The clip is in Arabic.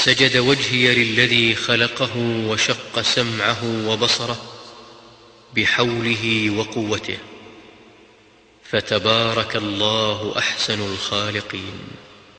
سجد وجهي للذي خلقه وشق سمعه وبصره بحوله وقوته، فتبارك الله أحسن الخالقين.